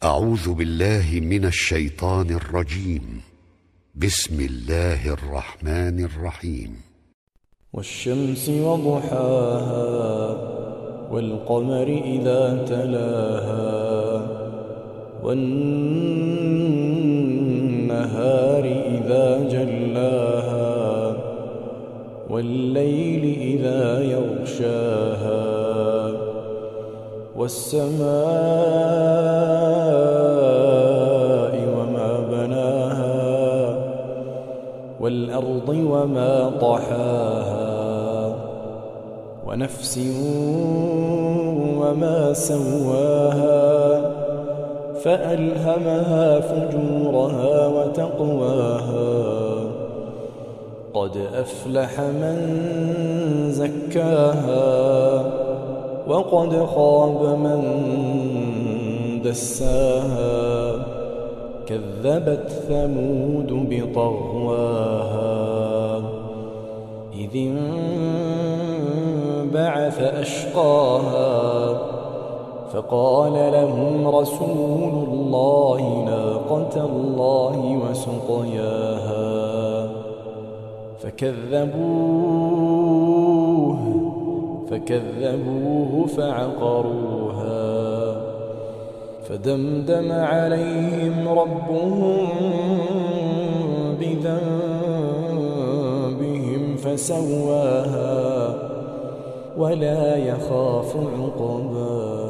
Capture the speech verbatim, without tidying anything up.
أعوذ بالله من الشيطان الرجيم. بسم الله الرحمن الرحيم. والشمس وضحاها والقمر إذا تلاها والنهار إذا جلاها والليل إذا يغشاها والسماء وما بناها والأرض وما طحاها ونفس وما سواها فألهمها فجورها وتقواها قد أفلح من زكاها وقد خاب من دساها كذبت ثمود بطغواها إذ انبعث أشقاها فقال لهم رسول الله ناقة الله وسقياها فكذبوه فكذبوه فعقروها فدمدم عليهم ربهم بذنبهم فسواها ولا يخاف عقباها.